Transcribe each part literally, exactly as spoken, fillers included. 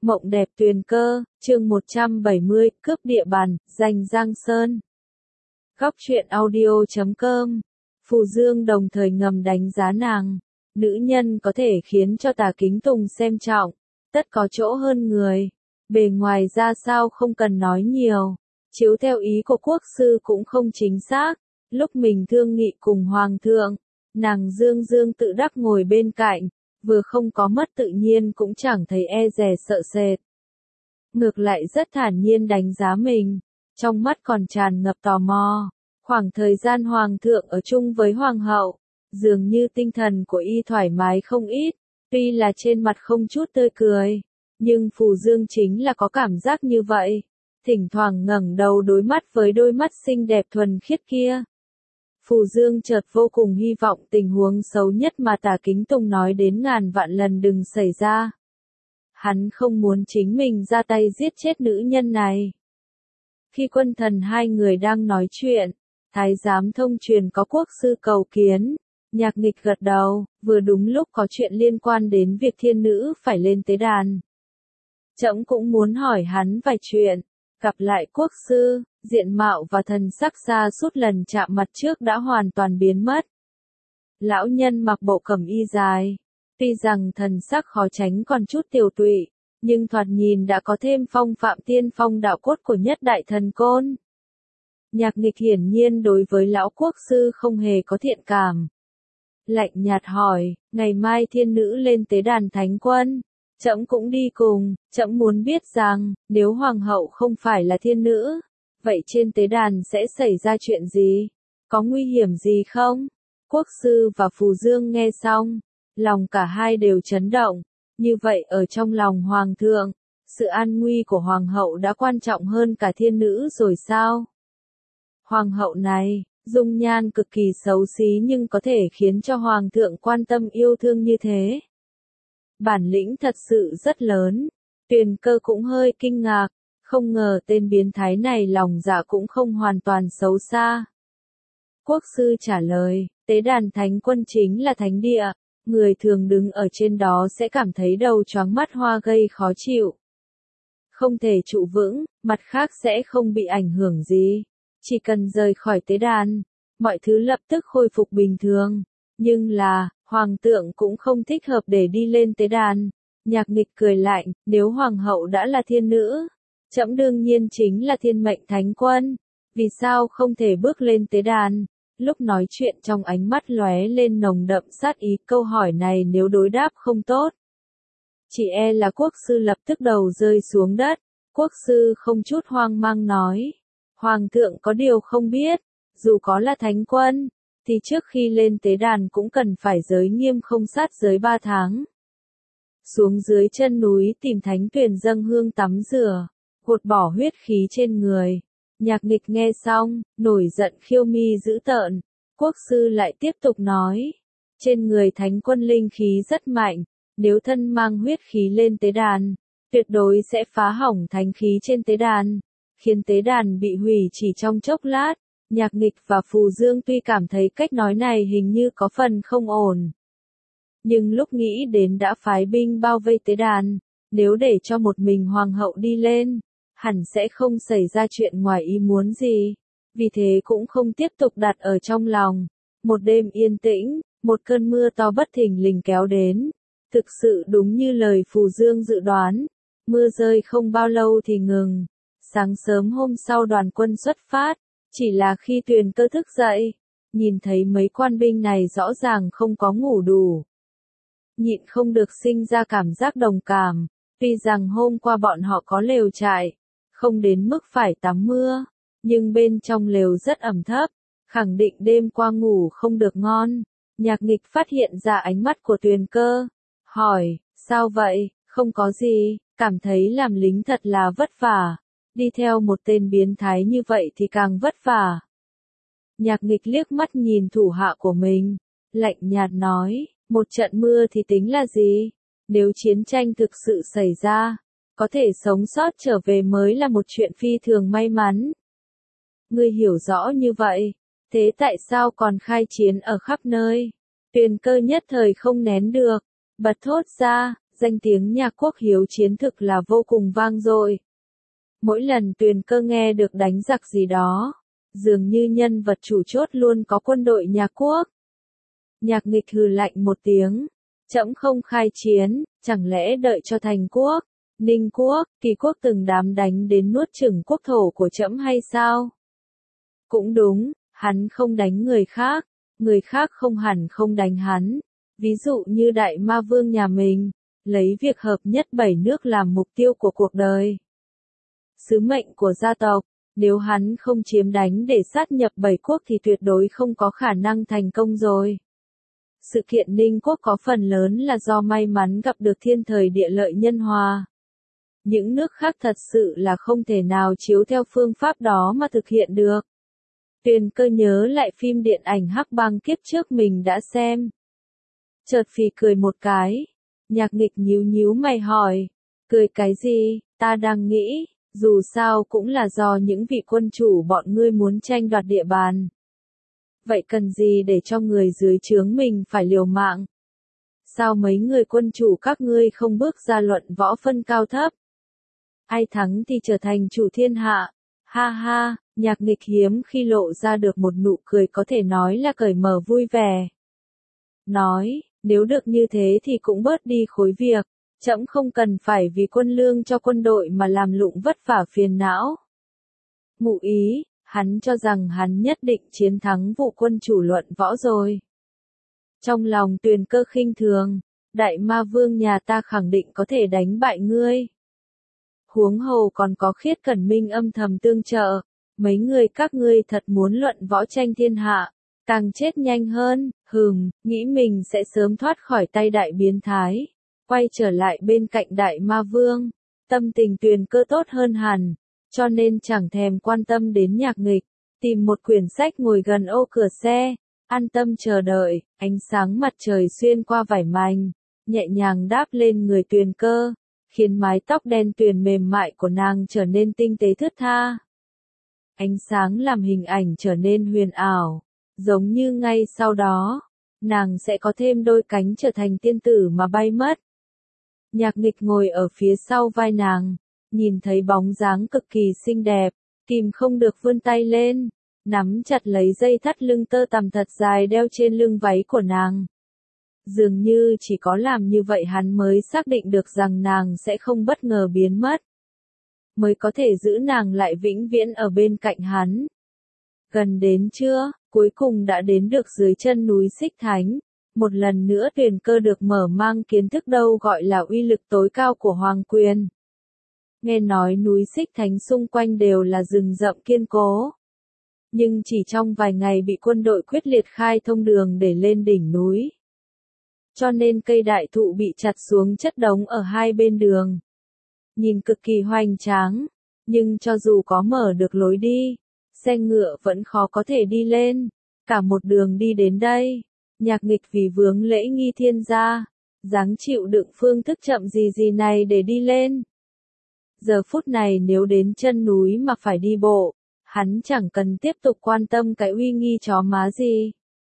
Mộng đẹp tuyền cơ, chương một trăm bảy mươi, cướp địa bàn, giành Giang Sơn. Góc truyện audio chấm com. Phù Dương đồng thời ngầm đánh giá nàng. Nữ nhân có thể khiến cho Tả Kính Tùng xem trọng, tất có chỗ hơn người. Bề ngoài ra sao không cần nói nhiều. Chiếu theo ý của quốc sư cũng không chính xác. Lúc mình thương nghị cùng Hoàng thượng, nàng dương dương tự đắc ngồi bên cạnh. Vừa không có mất tự nhiên cũng chẳng thấy e dè sợ sệt. Ngược lại rất thản nhiên đánh giá mình, trong mắt còn tràn ngập tò mò. Khoảng thời gian Hoàng thượng ở chung với Hoàng hậu, dường như tinh thần của y thoải mái không ít, tuy là trên mặt không chút tươi cười, nhưng Phù Dương chính là có cảm giác như vậy, thỉnh thoảng ngẩng đầu đối mắt với đôi mắt xinh đẹp thuần khiết kia. Phù Dương chợt vô cùng hy vọng tình huống xấu nhất mà Tả Kính Tùng nói đến ngàn vạn lần đừng xảy ra. Hắn không muốn chính mình ra tay giết chết nữ nhân này. Khi quân thần hai người đang nói chuyện, thái giám thông truyền có quốc sư cầu kiến, Nhạc Nghịch gật đầu, vừa đúng lúc có chuyện liên quan đến việc thiên nữ phải lên tế đàn. Trẫm cũng muốn hỏi hắn vài chuyện. Gặp lại quốc sư, diện mạo và thần sắc xa suốt lần chạm mặt trước đã hoàn toàn biến mất. Lão nhân mặc bộ cẩm y dài, tuy rằng thần sắc khó tránh còn chút tiều tụy, nhưng thoạt nhìn đã có thêm phong phạm tiên phong đạo cốt của nhất đại thần côn. Nhạc Nghịch hiển nhiên đối với lão quốc sư không hề có thiện cảm. Lạnh nhạt hỏi, ngày mai thiên nữ lên tế đàn thánh quân. Trẫm cũng đi cùng, trẫm muốn biết rằng, nếu hoàng hậu không phải là thiên nữ, vậy trên tế đàn sẽ xảy ra chuyện gì? Có nguy hiểm gì không? Quốc sư và Phù Dương nghe xong, lòng cả hai đều chấn động, như vậy ở trong lòng hoàng thượng, sự an nguy của hoàng hậu đã quan trọng hơn cả thiên nữ rồi sao? Hoàng hậu này, dung nhan cực kỳ xấu xí nhưng có thể khiến cho hoàng thượng quan tâm yêu thương như thế. Bản lĩnh thật sự rất lớn, Tuyền Cơ cũng hơi kinh ngạc, không ngờ tên biến thái này lòng dạ cũng không hoàn toàn xấu xa. Quốc sư trả lời, tế đàn thánh quân chính là thánh địa, người thường đứng ở trên đó sẽ cảm thấy đầu choáng mắt hoa gây khó chịu. Không thể trụ vững, mặt khác sẽ không bị ảnh hưởng gì, chỉ cần rời khỏi tế đàn, mọi thứ lập tức khôi phục bình thường, nhưng là, Hoàng thượng cũng không thích hợp để đi lên tế đàn. Nhạc Nghịch cười lạnh, nếu hoàng hậu đã là thiên nữ, trẫm đương nhiên chính là thiên mệnh thánh quân, vì sao không thể bước lên tế đàn? Lúc nói chuyện trong ánh mắt lóe lên nồng đậm sát ý, câu hỏi này nếu đối đáp không tốt, chỉ e là quốc sư lập tức đầu rơi xuống đất. Quốc sư không chút hoang mang nói, hoàng thượng có điều không biết, dù có là thánh quân, thì trước khi lên tế đàn cũng cần phải giới nghiêm không sát giới ba tháng. Xuống dưới chân núi tìm thánh tuyền dâng hương tắm rửa, gột bỏ huyết khí trên người. Nhạc Nghịch nghe xong, nổi giận khiêu mi dữ tợn. Quốc sư lại tiếp tục nói, trên người thánh quân linh khí rất mạnh, nếu thân mang huyết khí lên tế đàn, tuyệt đối sẽ phá hỏng thánh khí trên tế đàn, khiến tế đàn bị hủy chỉ trong chốc lát. Nhạc Nghịch và Phù Dương tuy cảm thấy cách nói này hình như có phần không ổn. Nhưng lúc nghĩ đến đã phái binh bao vây tế đàn, nếu để cho một mình hoàng hậu đi lên, hẳn sẽ không xảy ra chuyện ngoài ý muốn gì. Vì thế cũng không tiếp tục đặt ở trong lòng. Một đêm yên tĩnh, một cơn mưa to bất thình lình kéo đến. Thực sự đúng như lời Phù Dương dự đoán. Mưa rơi không bao lâu thì ngừng. Sáng sớm hôm sau đoàn quân xuất phát. Chỉ là khi Tuyền Cơ thức dậy, nhìn thấy mấy quan binh này rõ ràng không có ngủ đủ. Nhịn không được sinh ra cảm giác đồng cảm, tuy rằng hôm qua bọn họ có lều trại, không đến mức phải tắm mưa, nhưng bên trong lều rất ẩm thấp, khẳng định đêm qua ngủ không được ngon. Nhạc Nghịch phát hiện ra ánh mắt của Tuyền Cơ, hỏi, sao vậy, không có gì, cảm thấy làm lính thật là vất vả. Đi theo một tên biến thái như vậy thì càng vất vả. Nhạc Nghịch liếc mắt nhìn thủ hạ của mình, lạnh nhạt nói, một trận mưa thì tính là gì? Nếu chiến tranh thực sự xảy ra, có thể sống sót trở về mới là một chuyện phi thường may mắn. Ngươi hiểu rõ như vậy, thế tại sao còn khai chiến ở khắp nơi? Tuyền Cơ nhất thời không nén được, bật thốt ra, danh tiếng nhà Quốc hiếu chiến thực là vô cùng vang dội. Mỗi lần Tuyền Cơ nghe được đánh giặc gì đó, dường như nhân vật chủ chốt luôn có quân đội nhà Quốc. Nhạc Nghịch hừ lạnh một tiếng, trẫm không khai chiến, chẳng lẽ đợi cho thành quốc, Ninh Quốc, Kỳ Quốc từng đám đánh đến nuốt chửng quốc thổ của trẫm hay sao? Cũng đúng, hắn không đánh người khác, người khác không hẳn không đánh hắn. Ví dụ như Đại Ma Vương nhà mình, lấy việc hợp nhất bảy nước làm mục tiêu của cuộc đời. Sứ mệnh của gia tộc, nếu hắn không chiếm đánh để sát nhập bảy quốc thì tuyệt đối không có khả năng thành công rồi. Sự kiện Ninh Quốc có phần lớn là do may mắn gặp được thiên thời địa lợi nhân hòa. Những nước khác thật sự là không thể nào chiếu theo phương pháp đó mà thực hiện được. Tuyền Cơ nhớ lại phim điện ảnh Hắc Bang kiếp trước mình đã xem. Chợt phì cười một cái. Nhạc Nghịch nhíu nhíu mày hỏi. Cười cái gì, ta đang nghĩ, dù sao cũng là do những vị quân chủ bọn ngươi muốn tranh đoạt địa bàn. Vậy cần gì để cho người dưới trướng mình phải liều mạng? Sao mấy người quân chủ các ngươi không bước ra luận võ phân cao thấp? Ai thắng thì trở thành chủ thiên hạ. Ha ha, Nhạc Nghịch hiếm khi lộ ra được một nụ cười có thể nói là cởi mở vui vẻ. Nói, nếu được như thế thì cũng bớt đi khối việc, trẫm không cần phải vì quân lương cho quân đội mà làm lụng vất vả phiền não. Ngụ ý, hắn cho rằng hắn nhất định chiến thắng vụ quân chủ luận võ rồi. Trong lòng Tuyền Cơ khinh thường, Đại Ma Vương nhà ta khẳng định có thể đánh bại ngươi. Huống hồ còn có Khiết Cẩn Minh âm thầm tương trợ, mấy người các ngươi thật muốn luận võ tranh thiên hạ, càng chết nhanh hơn, hừm, nghĩ mình sẽ sớm thoát khỏi tay đại biến thái, quay trở lại bên cạnh Đại Ma Vương, tâm tình Tuyền Cơ tốt hơn hẳn, cho nên chẳng thèm quan tâm đến Nhạc Nghịch, tìm một quyển sách ngồi gần ô cửa xe, an tâm chờ đợi, ánh sáng mặt trời xuyên qua vải mành, nhẹ nhàng đáp lên người Tuyền Cơ, khiến mái tóc đen tuyền mềm mại của nàng trở nên tinh tế thướt tha. Ánh sáng làm hình ảnh trở nên huyền ảo, giống như ngay sau đó, nàng sẽ có thêm đôi cánh trở thành tiên tử mà bay mất. Nhạc Nghịch ngồi ở phía sau vai nàng, nhìn thấy bóng dáng cực kỳ xinh đẹp, kìm không được vươn tay lên, nắm chặt lấy dây thắt lưng tơ tằm thật dài đeo trên lưng váy của nàng. Dường như chỉ có làm như vậy hắn mới xác định được rằng nàng sẽ không bất ngờ biến mất, mới có thể giữ nàng lại vĩnh viễn ở bên cạnh hắn. Gần đến trưa, cuối cùng đã đến được dưới chân núi Xích Thánh. Một lần nữa Tuyền Cơ được mở mang kiến thức đâu gọi là uy lực tối cao của Hoàng Quyền. Nghe nói núi Xích Thánh xung quanh đều là rừng rậm kiên cố. Nhưng chỉ trong vài ngày bị quân đội quyết liệt khai thông đường để lên đỉnh núi. Cho nên cây đại thụ bị chặt xuống chất đống ở hai bên đường. Nhìn cực kỳ hoành tráng, nhưng cho dù có mở được lối đi, xe ngựa vẫn khó có thể đi lên. Cả một đường đi đến đây, Nhạc Nghịch vì vướng lễ nghi thiên gia, dáng chịu đựng phương thức chậm gì gì này để đi lên. Giờ phút này nếu đến chân núi mà phải đi bộ, hắn chẳng cần tiếp tục quan tâm cái uy nghi chó má gì.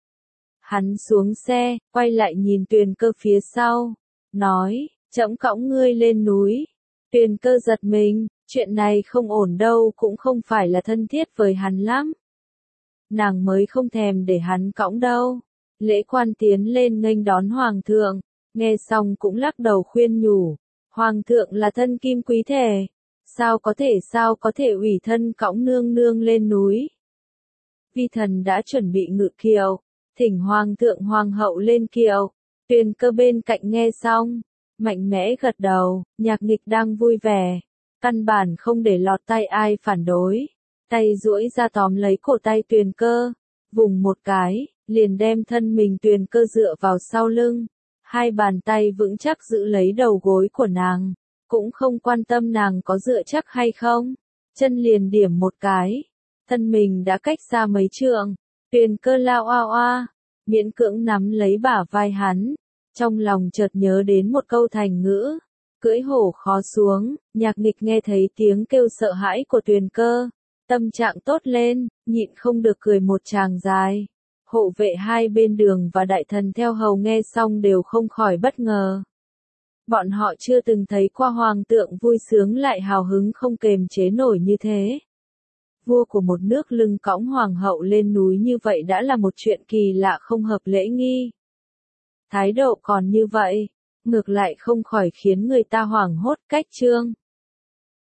Hắn xuống xe, quay lại nhìn Tuyền Cơ phía sau, nói, trẫm cõng ngươi lên núi. Tuyền Cơ giật mình, chuyện này không ổn đâu, cũng không phải là thân thiết với hắn lắm. Nàng mới không thèm để hắn cõng đâu. Lễ Quan tiến lên nghênh đón Hoàng thượng, nghe xong cũng lắc đầu khuyên nhủ, Hoàng thượng là thân kim quý thể, sao có thể sao có thể ủy thân cõng nương nương lên núi. Vi thần đã chuẩn bị ngự kiệu, thỉnh Hoàng thượng Hoàng hậu lên kiệu. Tuyền Cơ bên cạnh nghe xong, mạnh mẽ gật đầu, Nhạc Nghịch đang vui vẻ, căn bản không để lọt tay ai phản đối, tay duỗi ra tóm lấy cổ tay Tuyền Cơ, vùng một cái, liền đem thân mình Tuyền Cơ dựa vào sau lưng, hai bàn tay vững chắc giữ lấy đầu gối của nàng, cũng không quan tâm nàng có dựa chắc hay không, chân liền điểm một cái, thân mình đã cách xa mấy trượng, Tuyền Cơ lao oa oa, miễn cưỡng nắm lấy bả vai hắn, trong lòng chợt nhớ đến một câu thành ngữ, cưỡi hổ khó xuống. Nhạc Nghịch nghe thấy tiếng kêu sợ hãi của Tuyền Cơ, tâm trạng tốt lên, nhịn không được cười một tràng dài. Hộ vệ hai bên đường và đại thần theo hầu nghe xong đều không khỏi bất ngờ. Bọn họ chưa từng thấy qua hoàng tượng vui sướng lại hào hứng không kềm chế nổi như thế. Vua của một nước lưng cõng hoàng hậu lên núi như vậy đã là một chuyện kỳ lạ không hợp lễ nghi. Thái độ còn như vậy, ngược lại không khỏi khiến người ta hoảng hốt. Cách chương